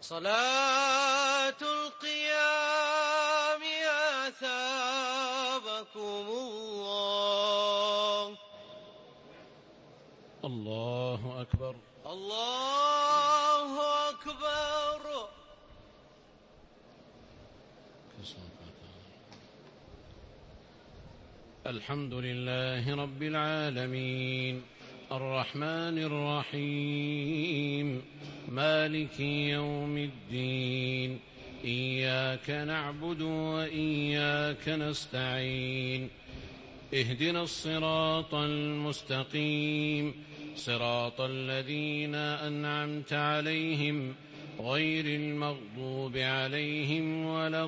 صلاة القيام أثابكم الله. الله أكبر. الله أكبر. الحمد لله رب العالمين الرحمن الرحيم مالك يوم الدين إياك نعبد وإياك نستعين اهدنا الصراط المستقيم صراط الذين أنعمت عليهم غير المغضوب عليهم ولا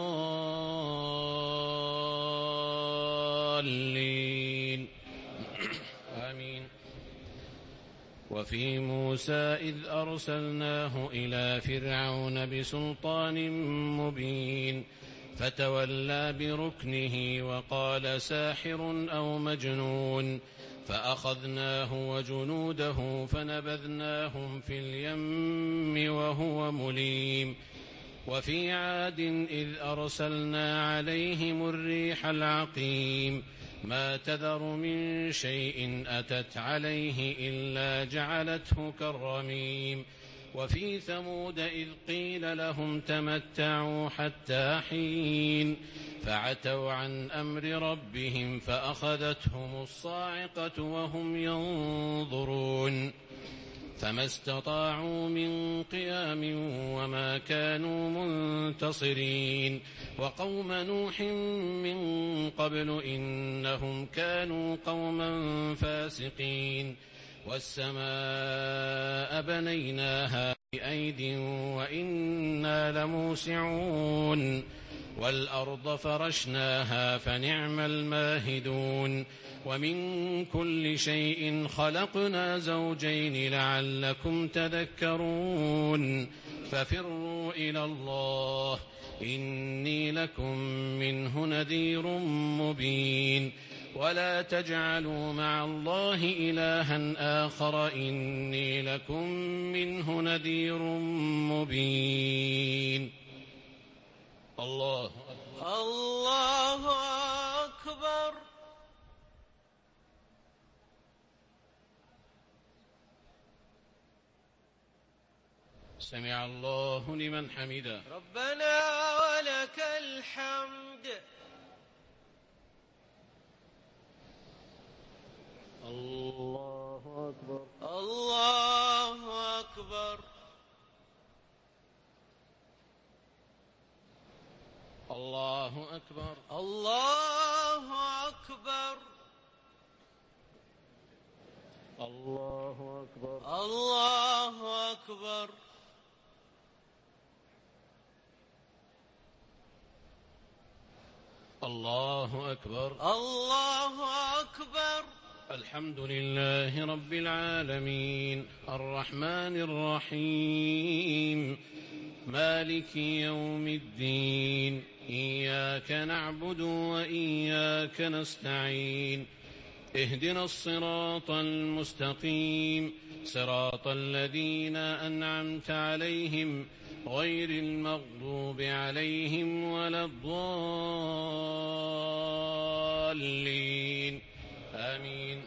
الضالين آمين. وفي موسى إذ أرسلناه إلى فرعون بسلطان مبين فتولى بركنه وقال ساحر أو مجنون فأخذناه وجنوده فنبذناهم في اليم وهو مليم. وفي عاد إذ أرسلنا عليهم الريح العقيم ما تذر من شيء أتت عليه إلا جعلته كالرميم. وفي ثمود إذ قيل لهم تمتعوا حتى حين فعتوا عن أمر ربهم فأخذتهم الصاعقة وهم ينظرون فما استطاعوا من قيام وما كانوا منتصرين. وقوم نوح من قبل إنهم كانوا قوما فاسقين. والسماء بنيناها بأيد وإنا لموسعون والأرض فرشناها فنعم الماهدون. ومن كل شيء خلقنا زوجين لعلكم تذكرون. ففروا إلى الله إني لكم منه نذير مبين. ولا تجعلوا مع الله إلها آخر إني لكم منه نذير مبين. الله أكبر. الله أكبر. سمع الله لمن حمده. ربنا ولك الحمد. الله أكبر. الله أكبر. الله أكبر. الله أكبر. الله أكبر. الله أكبر. الله أكبر. الله أكبر. الحمد لله رب العالمين الرحمن الرحيم مالك يوم الدين إياك نعبد وإياك نستعين اهدنا الصراط المستقيم صراط الذين أنعمت عليهم غير المغضوب عليهم ولا الضالين آمين.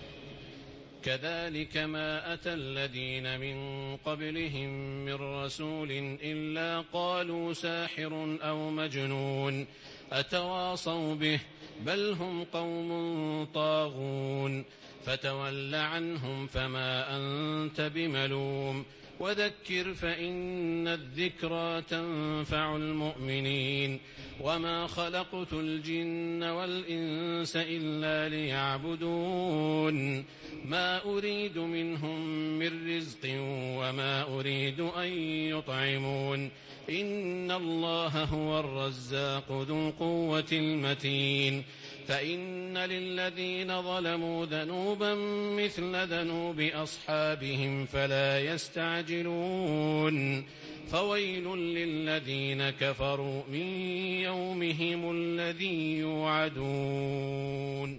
كذلك ما أتى الذين من قبلهم من رسول إلا قالوا ساحر أو مجنون أتواصوا به بل هم قوم طاغون. فتول عنهم فما أنت بملوم وذكر فإن الذكرى تنفع المؤمنين. وما خلقت الجن والإنس إلا ليعبدون ما أريد منهم من رزق وما أريد أن يطعمون إن الله هو الرزاق ذو القوة المتين. فإن للذين ظلموا ذنوبا مثل ذنوب أصحابهم فلا يستعجلون. فويل للذين كفروا من يومهم الذي يوعدون.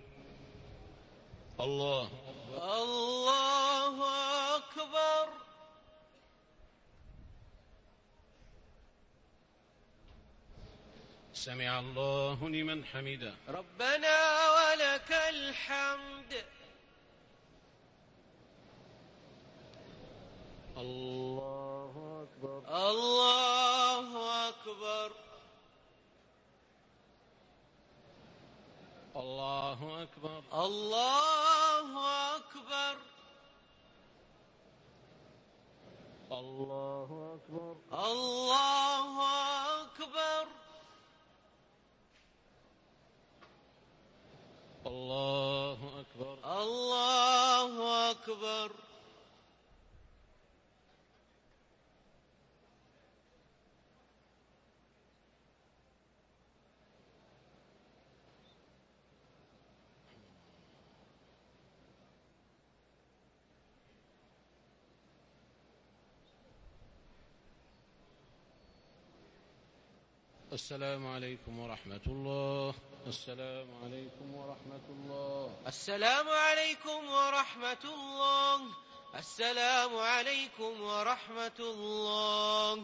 الله الله أكبر. سمع الله لمن حمده. ربنا ولك الحمد. الله أكبر. الله أكبر. الله أكبر. الله أكبر. الله أكبر. الله أكبر. الله أكبر. الله أكبر. السلام عليكم ورحمة الله. السلام عليكم ورحمة الله. السلام عليكم ورحمة الله. السلام عليكم ورحمة الله.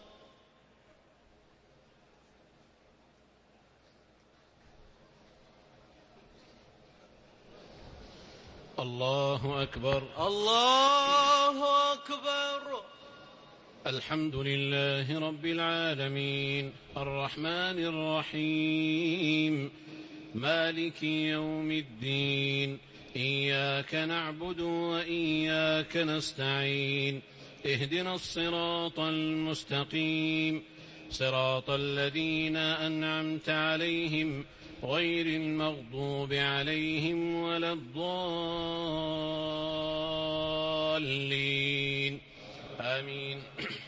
الله أكبر. الله أكبر. الحمد لله رب العالمين الرحمن الرحيم مالك يوم الدين إياك نعبد وإياك نستعين اهدنا الصراط المستقيم صراط الذين أنعمت عليهم غير المغضوب عليهم ولا الضالين آمين.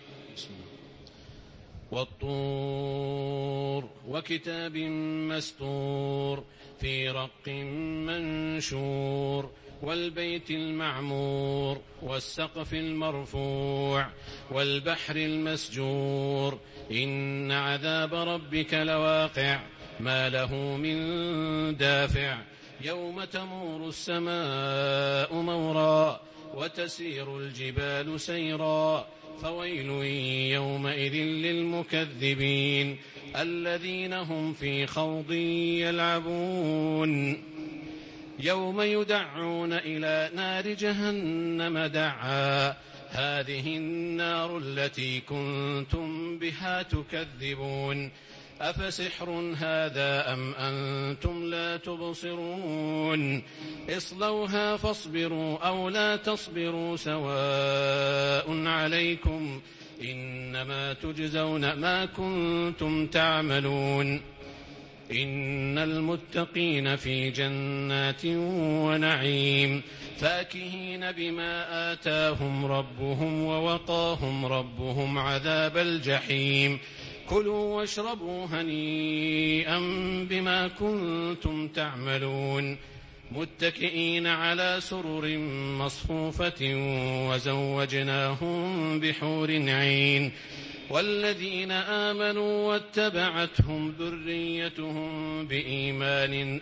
والطور وكتاب مسطور في رق منشور والبيت المعمور والسقف المرفوع والبحر المسجور إن عذاب ربك لواقع ما له من دافع يوم تمور السماء مورا وتسير الجبال سيرا فويل يومئذ للمكذبين الذين هم في خوض يلعبون يوم يدعون إلى نار جهنم دعا هذه النار التي كنتم بها تكذبون أفسحر هذا أم أنتم لا تبصرون اصلوها فاصبروا أو لا تصبروا سواء عليكم إنما تجزون ما كنتم تعملون إن المتقين في جنات ونعيم فاكهين بما آتاهم ربهم ووقاهم ربهم عذاب الجحيم كلوا واشربوا هنيئا بما كنتم تعملون متكئين على سرر مصفوفة وزوجناهم بحور عين والذين آمنوا واتبعتهم ذريتهم بإيمان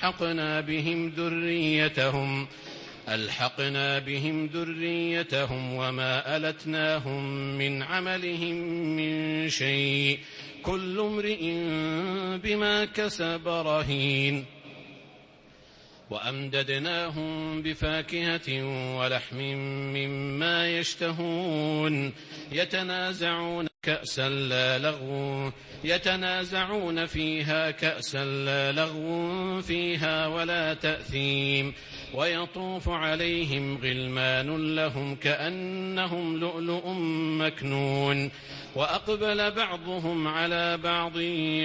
ألحقنا بهم ذريتهم وما ألتناهم من عملهم من شيء كل امرئ بما كسب رهين وأمددناهم بفاكهة ولحم مما يشتهون يتنازعون فيها كأسا لا لغو فيها ولا تأثيم ويطوف عليهم غلمان لهم كأنهم لؤلؤ مكنون وأقبل بعضهم على بعض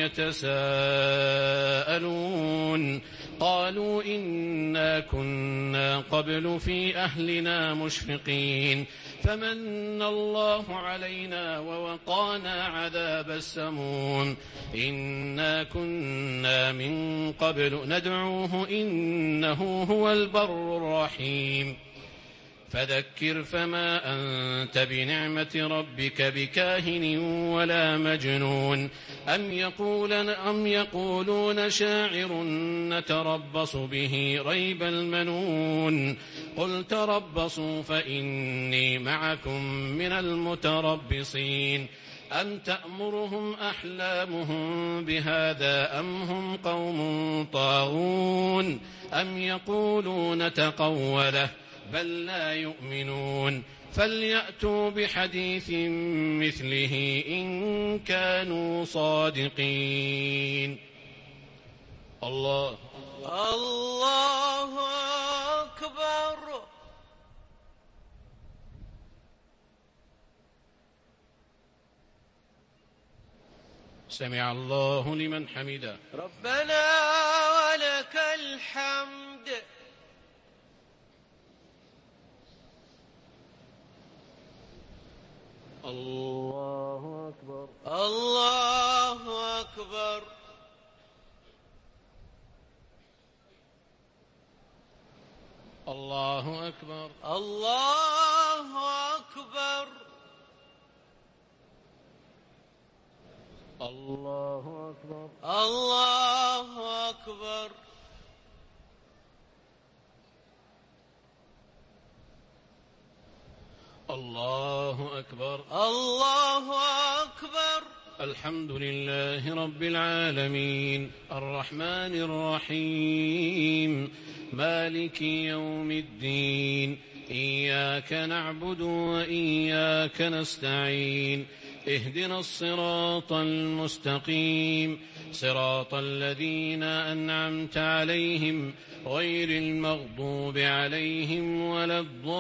يتساءلون قالوا إنا كنا قبل في أهلنا مشفقين فمن الله علينا ووقانا عذاب السموم إنا كنا من قبل ندعوه إنه هو البر الرحيم فذكر فما أنت بنعمة ربك بكاهن ولا مجنون أم يقولون شاعر نتربص به ريب المنون قل تربصوا فإني معكم من المتربصين أم تأمرهم أحلامهم بهذا أم هم قوم طاغون أم يقولون تقوله بل لا يؤمنون فليأتوا بحديث مثله إن كانوا صادقين. الله أكبر. سمع الله لمن حمده. ربنا ولك الحمد. الله أكبر. الله أكبر. الله أكبر. الله أكبر. الله أكبر. الله أكبر. الله أكبر. الله أكبر. الحمد لله رب العالمين الرحمن الرحيم مالك يوم الدين إياك نعبد وإياك نستعين اهدنا الصراط المستقيم صراط الذين أنعمت عليهم غير المغضوب عليهم ولا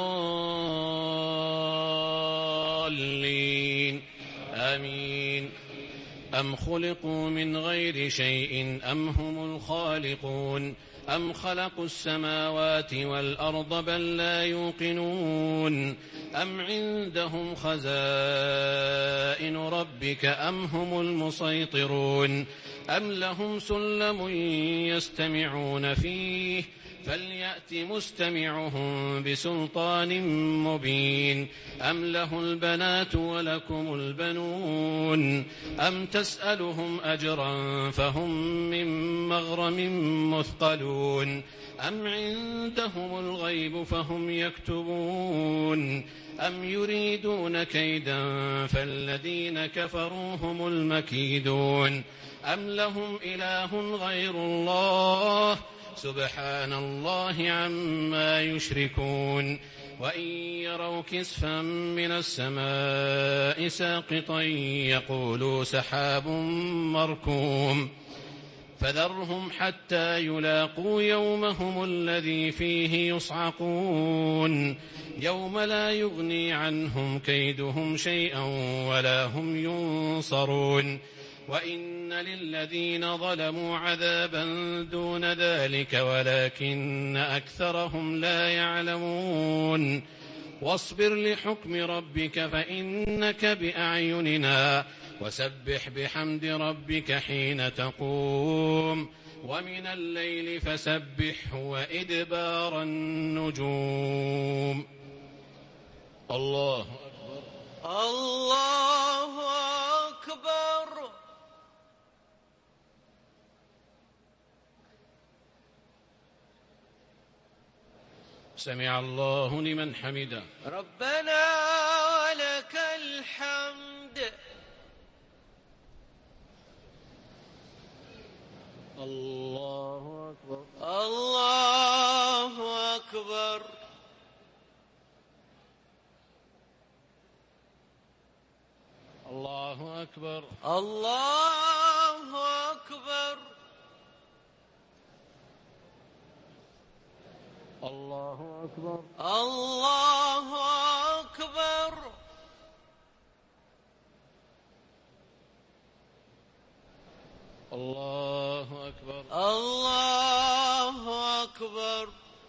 الضالين آمين. أم خلقوا من غير شيء أم هم الخالقون أم خلقوا السماوات والأرض بل لا يوقنون أم عندهم خزائن ربك أم هم المسيطرون أم لهم سلم يستمعون فيه فليأت مستمعهم بسلطان مبين أم له البنات ولكم البنون أم تسألهم أجرا فهم من مغرم مثقلون أم عندهم الغيب فهم يكتبون أم يريدون كيدا فالذين كفروا هم المكيدون أم لهم إله غير الله سبحان الله عما يشركون وإن يروا كسفا من السماء ساقطا يقولوا سحاب مركوم فذرهم حتى يلاقوا يومهم الذي فيه يصعقون يوم لا يغني عنهم كيدهم شيئا ولا هم ينصرون وإن للذين ظلموا عذابا دون ذلك ولكن أكثرهم لا يعلمون واصبر لحكم ربك فإنك بأعيننا وسبح بحمد ربك حين تقوم ومن الليل فسبحه وإدبار النجوم. الله أكبر. الله أكبر. سمع الله لمن حمده. ربنا ولك الحمد. الله أكبر. الله أكبر. الله أكبر. الله أكبر. الله أكبر. الله أكبر. الله أكبر. الله أكبر.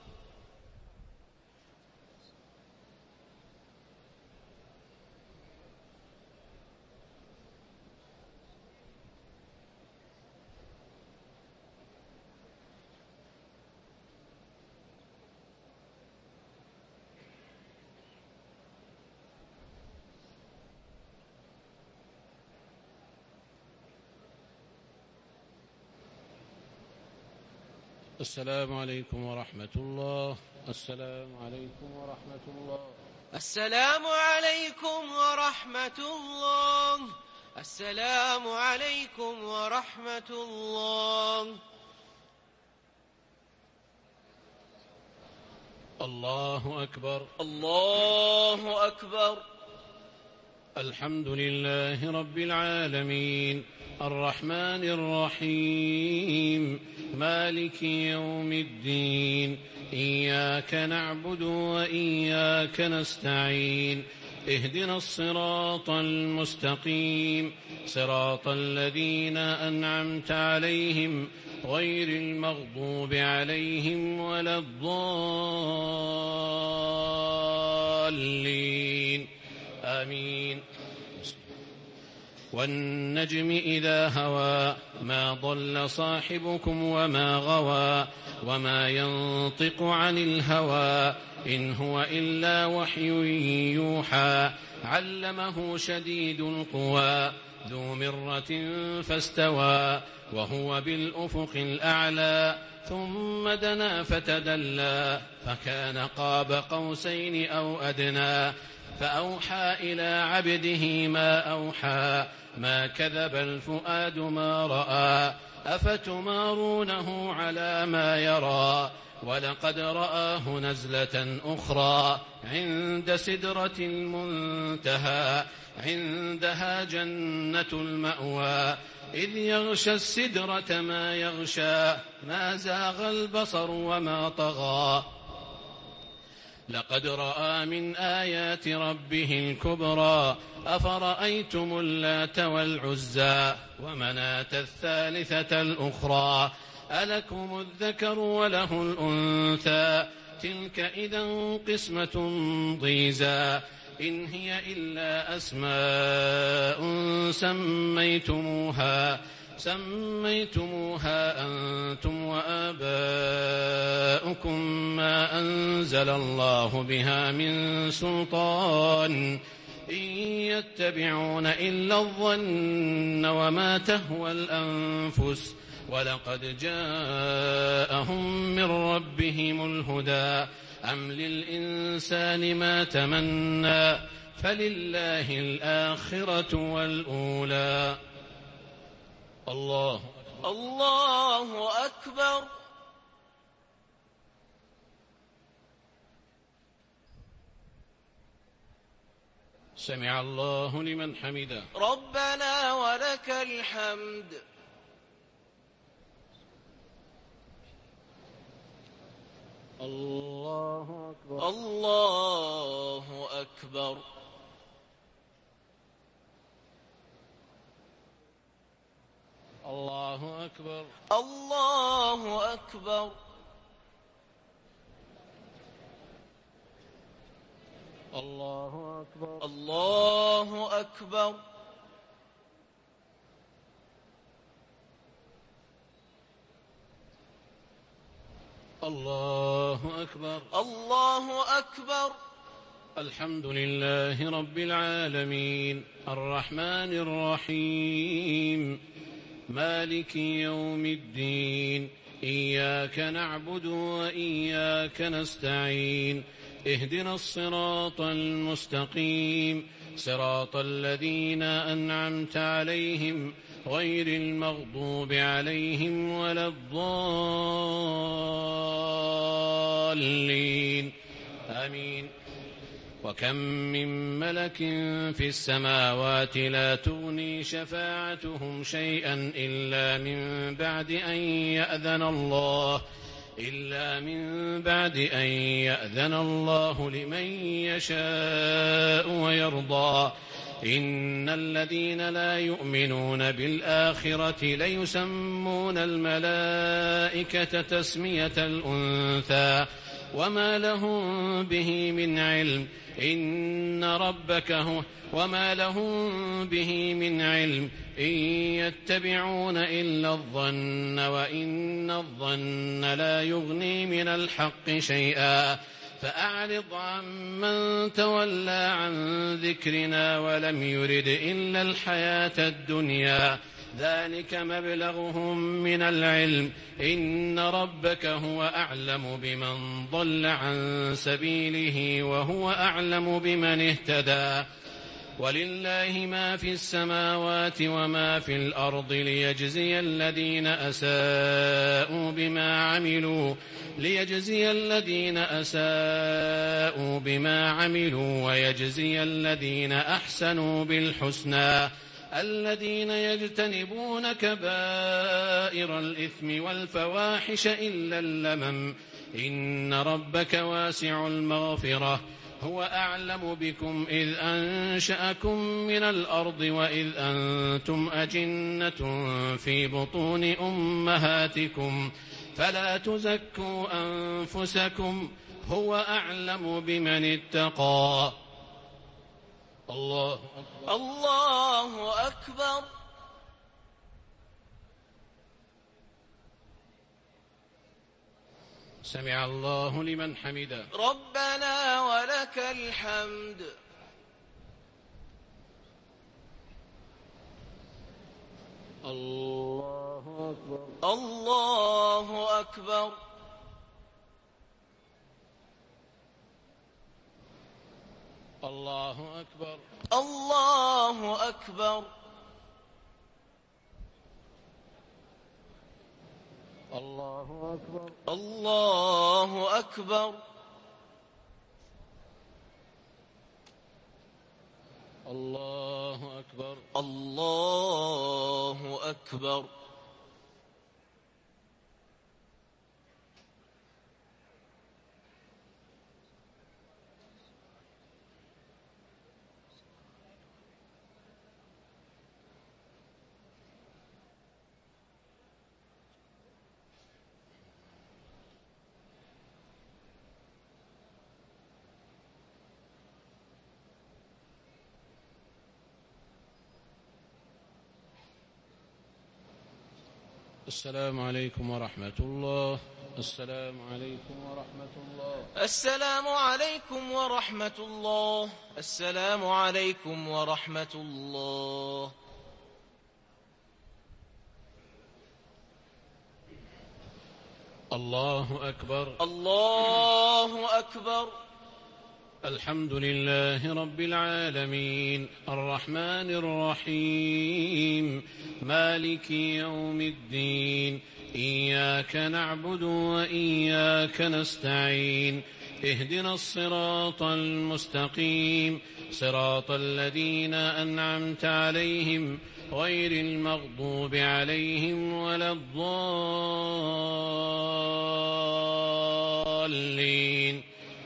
السلام عليكم ورحمة الله. السلام عليكم ورحمة الله. السلام عليكم ورحمة الله. السلام عليكم ورحمة الله. الله أكبر. الله أكبر. الحمد لله رب العالمين الرحمن الرحيم مالك يوم الدين إياك نعبد وإياك نستعين اهدنا الصراط المستقيم صراط الذين أنعمت عليهم غير المغضوب عليهم ولا الضالين آمين. والنجم إذا هوى ما ضل صاحبكم وما غوى وما ينطق عن الهوى إن هو إلا وحي يوحى علمه شديد القوى ذو مرة فاستوى وهو بالأفق الأعلى ثم دنا فتدلى فكان قاب قوسين أو أدنى فأوحى إلى عبده ما أوحى ما كذب الفؤاد ما رأى أفتمارونه على ما يرى ولقد رآه نزلة أخرى عند سدرة المنتهى عندها جنة المأوى إذ يغشى السدرة ما يغشى ما زاغ البصر وما طغى لقد رأى من آيات ربه الكبرى أفرأيتم اللات والعزى ومناة الثالثة الأخرى ألكم الذكر وله الأنثى تلك إذا قسمة ضيزى إن هي إلا أسماء سميتموها أنتم وآباؤكم ما أنزل الله بها من سلطان إن يتبعون إلا الظن وما تهوى الأنفس ولقد جاءهم من ربهم الهدى أم للإنسان ما تمنى فلله الآخرة والأولى. الله أكبر. سمع الله لمن حمده ربنا ولك الحمد. الله أكبر. الله أكبر. الله أكبر. الله أكبر. الله أكبر. الله أكبر. الله أكبر. الله أكبر. الحمد لله رب العالمين الرحمن الرحيم مالك يوم الدين إياك نعبد وإياك نستعين اهدنا الصراط المستقيم صراط الذين أنعمت عليهم غير المغضوب عليهم ولا الضالين آمين. وكم من ملك في السماوات لا تغني شفاعتهم شيئا إلا من بعد أن يأذن الله لمن يشاء ويرضى إن الذين لا يؤمنون بالآخرة ليسمون الملائكة تسمية الأنثى وما لهم به من علم إن يتبعون إلا الظن وإن الظن لا يغني من الحق شيئا فأعرض عمن تولى عن ذكرنا ولم يرد إلا الحياة الدنيا ذلك مبلغهم من العلم إن ربك هو أعلم بمن ضل عن سبيله وهو أعلم بمن اهتدى ولله ما في السماوات وما في الأرض ليجزي الذين أساءوا بما عملوا ويجزي الذين أحسنوا بالحسنى الذين يجتنبون كبائر الإثم والفواحش إلا اللمم إن ربك واسع المغفرة هو أعلم بكم إذ أنشأكم من الأرض وإذ أنتم أجنة في بطون أمهاتكم فلا تزكوا أنفسكم هو أعلم بمن اتقى. الله أكبر. الله أكبر. سمع الله لمن حمده. ربنا ولك الحمد. الله أكبر. الله أكبر. الله أكبر. الله أكبر. الله أكبر. الله أكبر. الله أكبر. الله أكبر. السلام عليكم ورحمة الله. السلام عليكم ورحمة الله. السلام عليكم ورحمة الله. السلام عليكم ورحمة الله. الله أكبر. الله أكبر. الحمد لله رب العالمين الرحمن الرحيم مالك يوم الدين إياك نعبد وإياك نستعين اهدنا الصراط المستقيم صراط الذين أنعمت عليهم غير المغضوب عليهم ولا الضالين.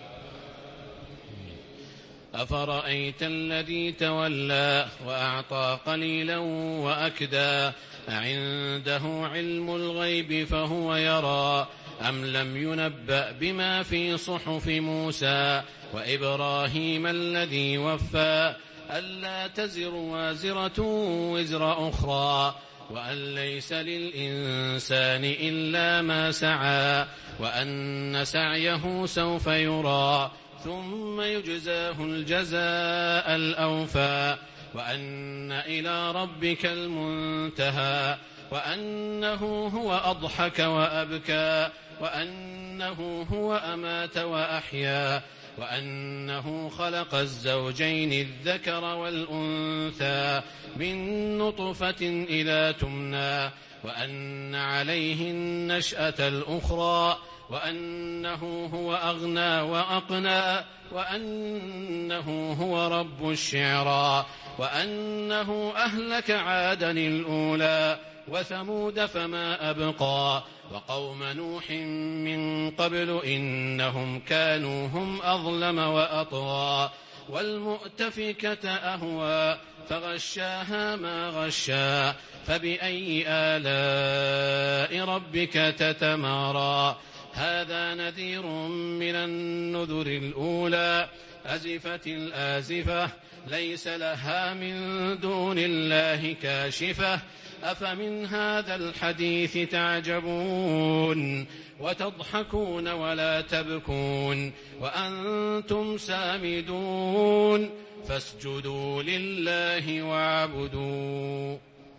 أفرأيت الذي تولى وأعطى قليلا وأكدى أعنده علم الغيب فهو يرى أم لم ينبأ بما في صحف موسى وإبراهيم الذي وفى ألا تزر وازرة وزر أخرى وأن ليس للإنسان إلا ما سعى وأن سعيه سوف يرى ثم يجزاه الجزاء الأوفى وأن إلى ربك المنتهى وأنه هو أضحك وأبكى وأنه هو أمات وأحيا وأنه خلق الزوجين الذكر والأنثى من نطفة إذا تمنى وأن عليه النشأة الأخرى وأنه هو أغنى وأقنى وأنه هو رب الشعرى وأنه أهلك عادا الأولى وثمود فما أبقى وقوم نوح من قبل إنهم كانوا هم أظلم وأطغى والمؤتفكة أهوى فغشاها ما غشى فبأي آلاء ربك تتمارى هذا نذير من النذر الأولى أزفت الآزفة ليس لها من دون الله كاشفة أفمن هذا الحديث تعجبون وتضحكون ولا تبكون وأنتم سامدون فاسجدوا لله واعبدوا.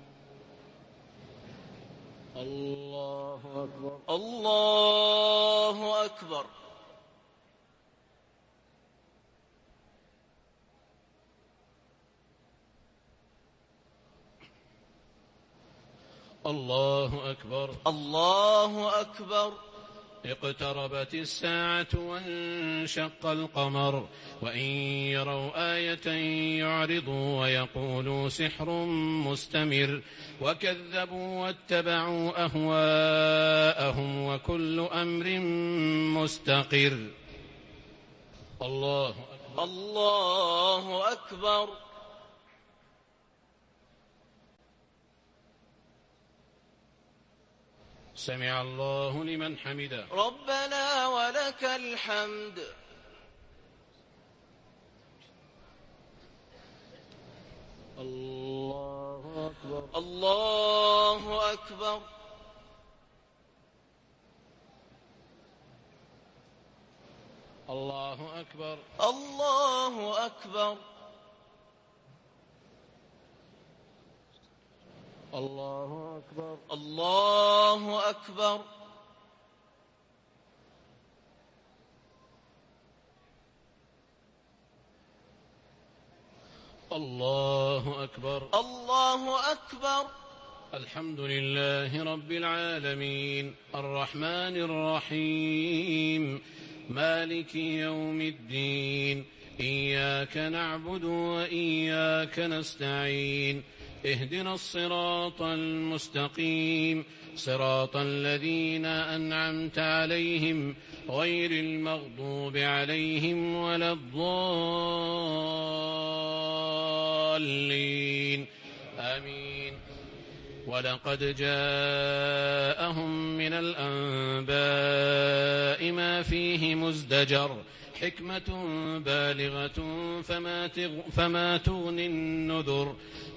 الله أكبر. الله أكبر. الله أكبر. الله أكبر. اقتربت الساعة وانشق القمر وإن يروا آية يعرضوا ويقولوا سحر مستمر وكذبوا واتبعوا أهواءهم وكل أمر مستقر. الله أكبر. الله أكبر. سمع الله لمن حمده. ربنا ولك الحمد. الله أكبر. الله أكبر. الله أكبر. الله أكبر. الله أكبر. الله أكبر. الله أكبر. الله أكبر. الحمد لله رب العالمين الرحمن الرحيم مالك يوم الدين إياك نعبد وإياك نستعين اهدنا الصراط المستقيم صراط الذين أنعمت عليهم غير المغضوب عليهم ولا الضالين آمين. ولقد جاءهم من الأنباء ما فيه مزدجر حكمة بالغة فما تغني النذر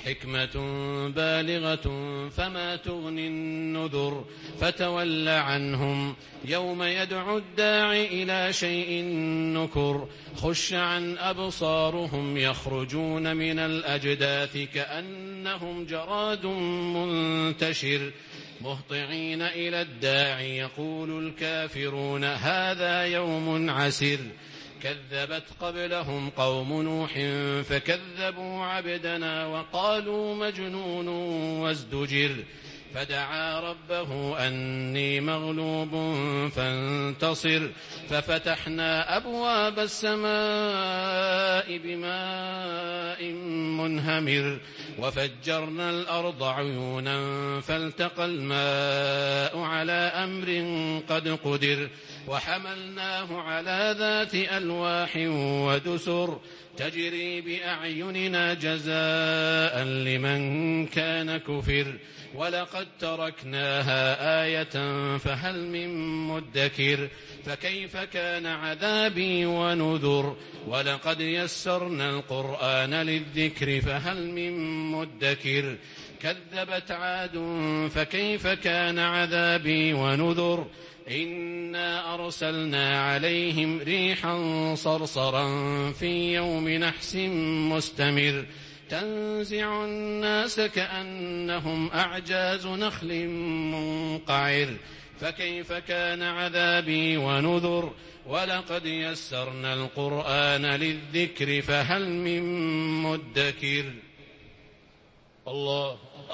فتول عنهم يوم يدعو الداعي إلى شيء نكر خش عن أبصارهم يخرجون من الأجداث كأنهم جراد منتشر مهطعين إلى الداعي يقول الكافرون هذا يوم عسر كذبت قبلهم قوم نوح فكذبوا عبدنا وقالوا مجنون وازدجر فدعا ربه أني مغلوب فانتصر ففتحنا أبواب السماء بماء منهمر وفجرنا الأرض عيونا فالتقى الماء على أمر قد قدر وحملناه على ذات ألواح ودسر تجري بأعيننا جزاء لمن كان كفر ولقد تركناها آية فهل من مدكر فكيف كان عذابي ونذر ولقد يسرنا القرآن للذكر فهل من مدكر كذبت عاد فكيف كان عذابي ونذر إنا أرسلنا عليهم ريحا صرصرا في يوم نحس مستمر تنزع الناس كأنهم أعجاز نخل منقعر فكيف كان عذابي ونذر ولقد يسرنا القرآن للذكر فهل من مدكر. الله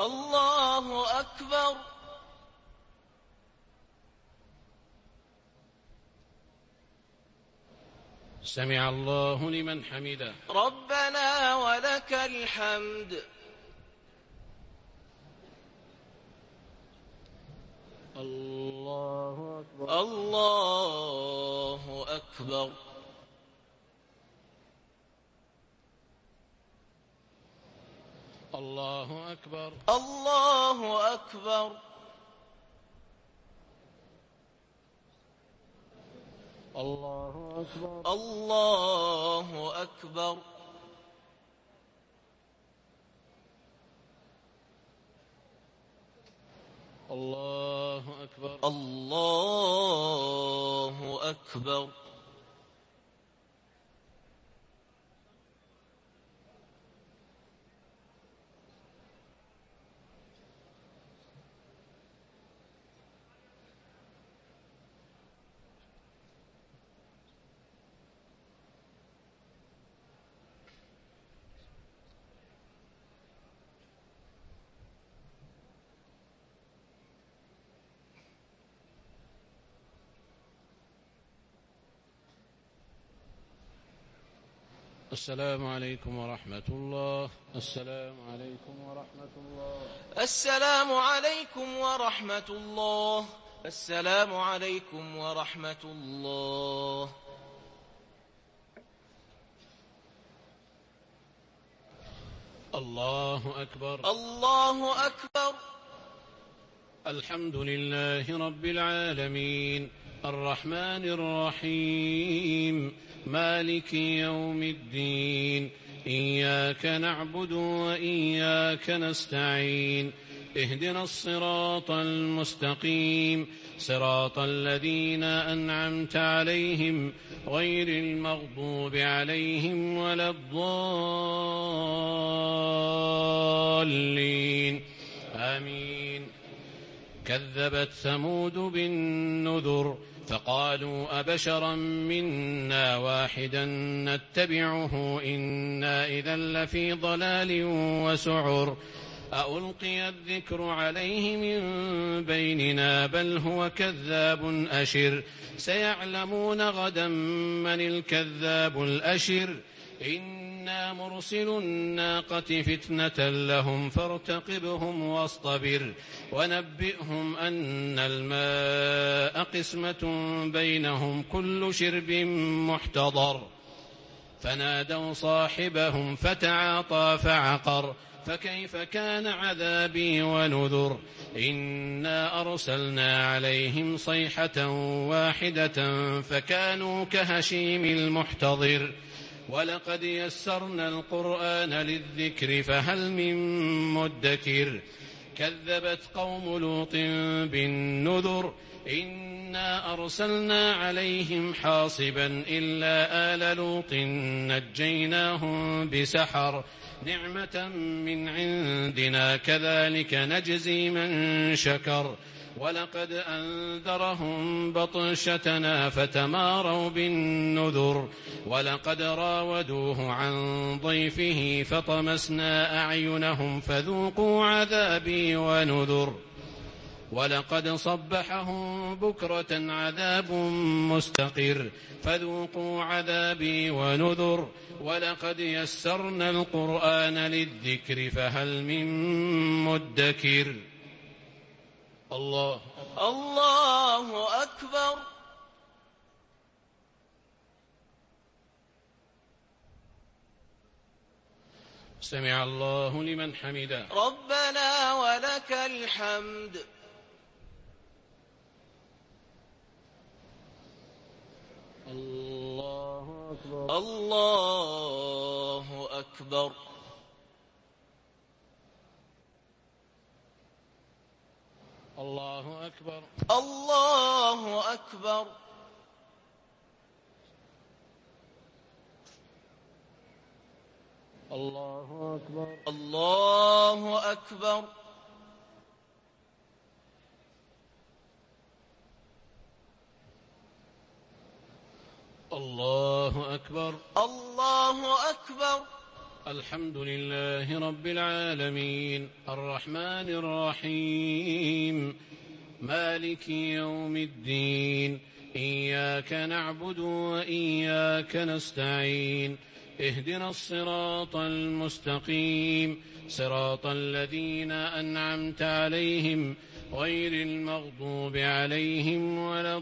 أكبر. سمع الله لمن حمده. ربنا ولك الحمد. الله أكبر. الله أكبر. الله أكبر. الله أكبر. الله أكبر. الله أكبر. الله أكبر. الله أكبر. السلام عليكم ورحمة الله. السلام عليكم ورحمة الله. السلام عليكم ورحمة الله. السلام عليكم ورحمة الله. الله أكبر. الله أكبر. الحمد لله رب العالمين الرحمن الرحيم مالك يوم الدين إياك نعبد وإياك نستعين اهدنا الصراط المستقيم صراط الذين أنعمت عليهم غير المغضوب عليهم ولا الضالين آمين. كذبت ثمود بالنذر فقالوا أبشرا منا واحدا نتبعه إنا إذا لفي ضلال وسعر أألقي الذكر عليه من بيننا بل هو كذاب أشر سيعلمون غدا من الكذاب الأشر إنا مرسل الناقة فتنة لهم فارتقبهم واصطبر ونبئهم أن الماء قسمة بينهم كل شرب محتضر فنادوا صاحبهم فتعاطى فعقر فكيف كان عذابي ونذر إنا أرسلنا عليهم صيحة واحدة فكانوا كهشيم المحتضر ولقد يسرنا القرآن للذكر فهل من مدكر كذبت قوم لوط بالنذر إنا أرسلنا عليهم حاصبا إلا آل لوط نجيناهم بسحر نعمة من عندنا كذلك نجزي من شكر ولقد أنذرهم بطشتنا فتماروا بالنذر ولقد راودوه عن ضيفه فطمسنا أعينهم فذوقوا عذابي ونذر ولقد صبحهم بكرة عذاب مستقر فذوقوا عذابي ونذر ولقد يسرنا القرآن للذكر فهل من مدكر الله أكبر. سمع الله لمن حمده ربنا ولك الحمد. الله أكبر. الله أكبر. الله أكبر. الله أكبر. الله أكبر. الله أكبر. الله أكبر. الله أكبر. الحمد لله رب العالمين الرحمن الرحيم مالك يوم الدين إياك نعبد وإياك نستعين اهدنا الصراط المستقيم صراط الذين أنعمت عليهم غير المغضوب عليهم ولا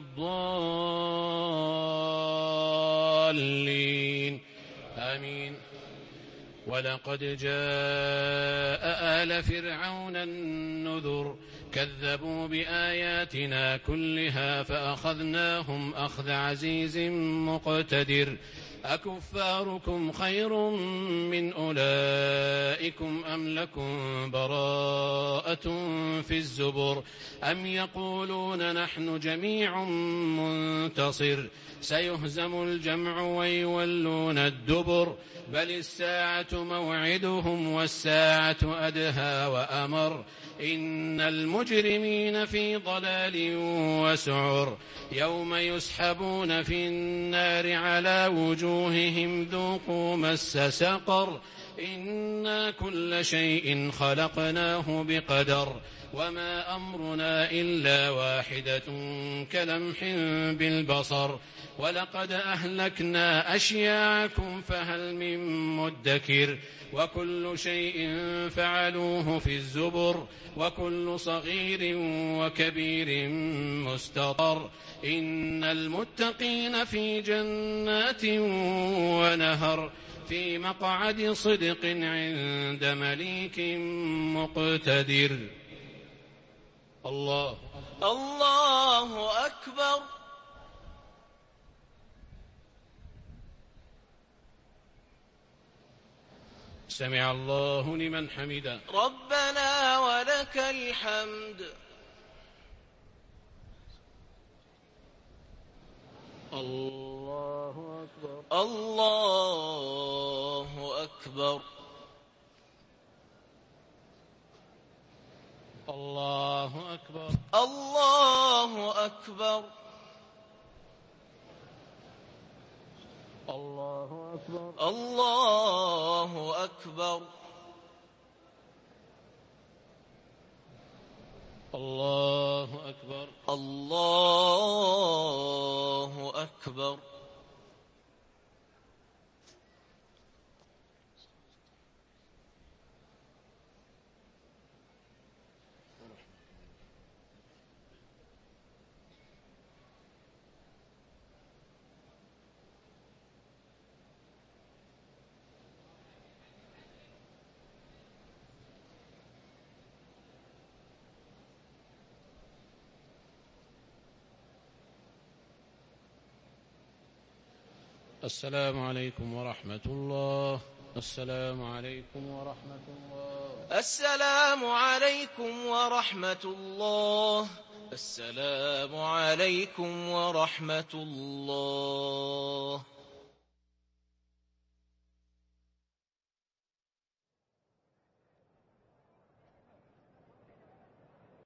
الضالين آمين. ولقد جاء آل فرعون النذر كذبوا بآياتنا كلها فأخذناهم أخذ عزيز مقتدر أكفاركم خير من أولئكم أم لكم براءة في الزبر أم يقولون نحن جميع منتصر سيهزم الجمع ويولون الدبر بل الساعة موعدهم والساعة أدهى وأمر إن المجرمين في ضلال وسعر يوم يسحبون في النار على وجوههم ذوقوا مس سقر إنا كل شيء خلقناه بقدر وما أمرنا إلا واحدة كلمح بالبصر ولقد أهلكنا أشياعكم فهل من مدكر وكل شيء فعلوه في الزبر وكل صغير وكبير مستطر إن المتقين في جنات ونهر في مقعد صدق عند مليك مقتدر. الله أكبر. سمع الله لمن حمده. ربنا ولك الحمد. الله أكبر. الله أكبر. الله أكبر. الله أكبر. الله أكبر. الله أكبر. الله أكبر. الله أكبر. السلام عليكم ورحمة الله. السلام عليكم ورحمة الله. السلام عليكم ورحمة الله. السلام عليكم ورحمة الله.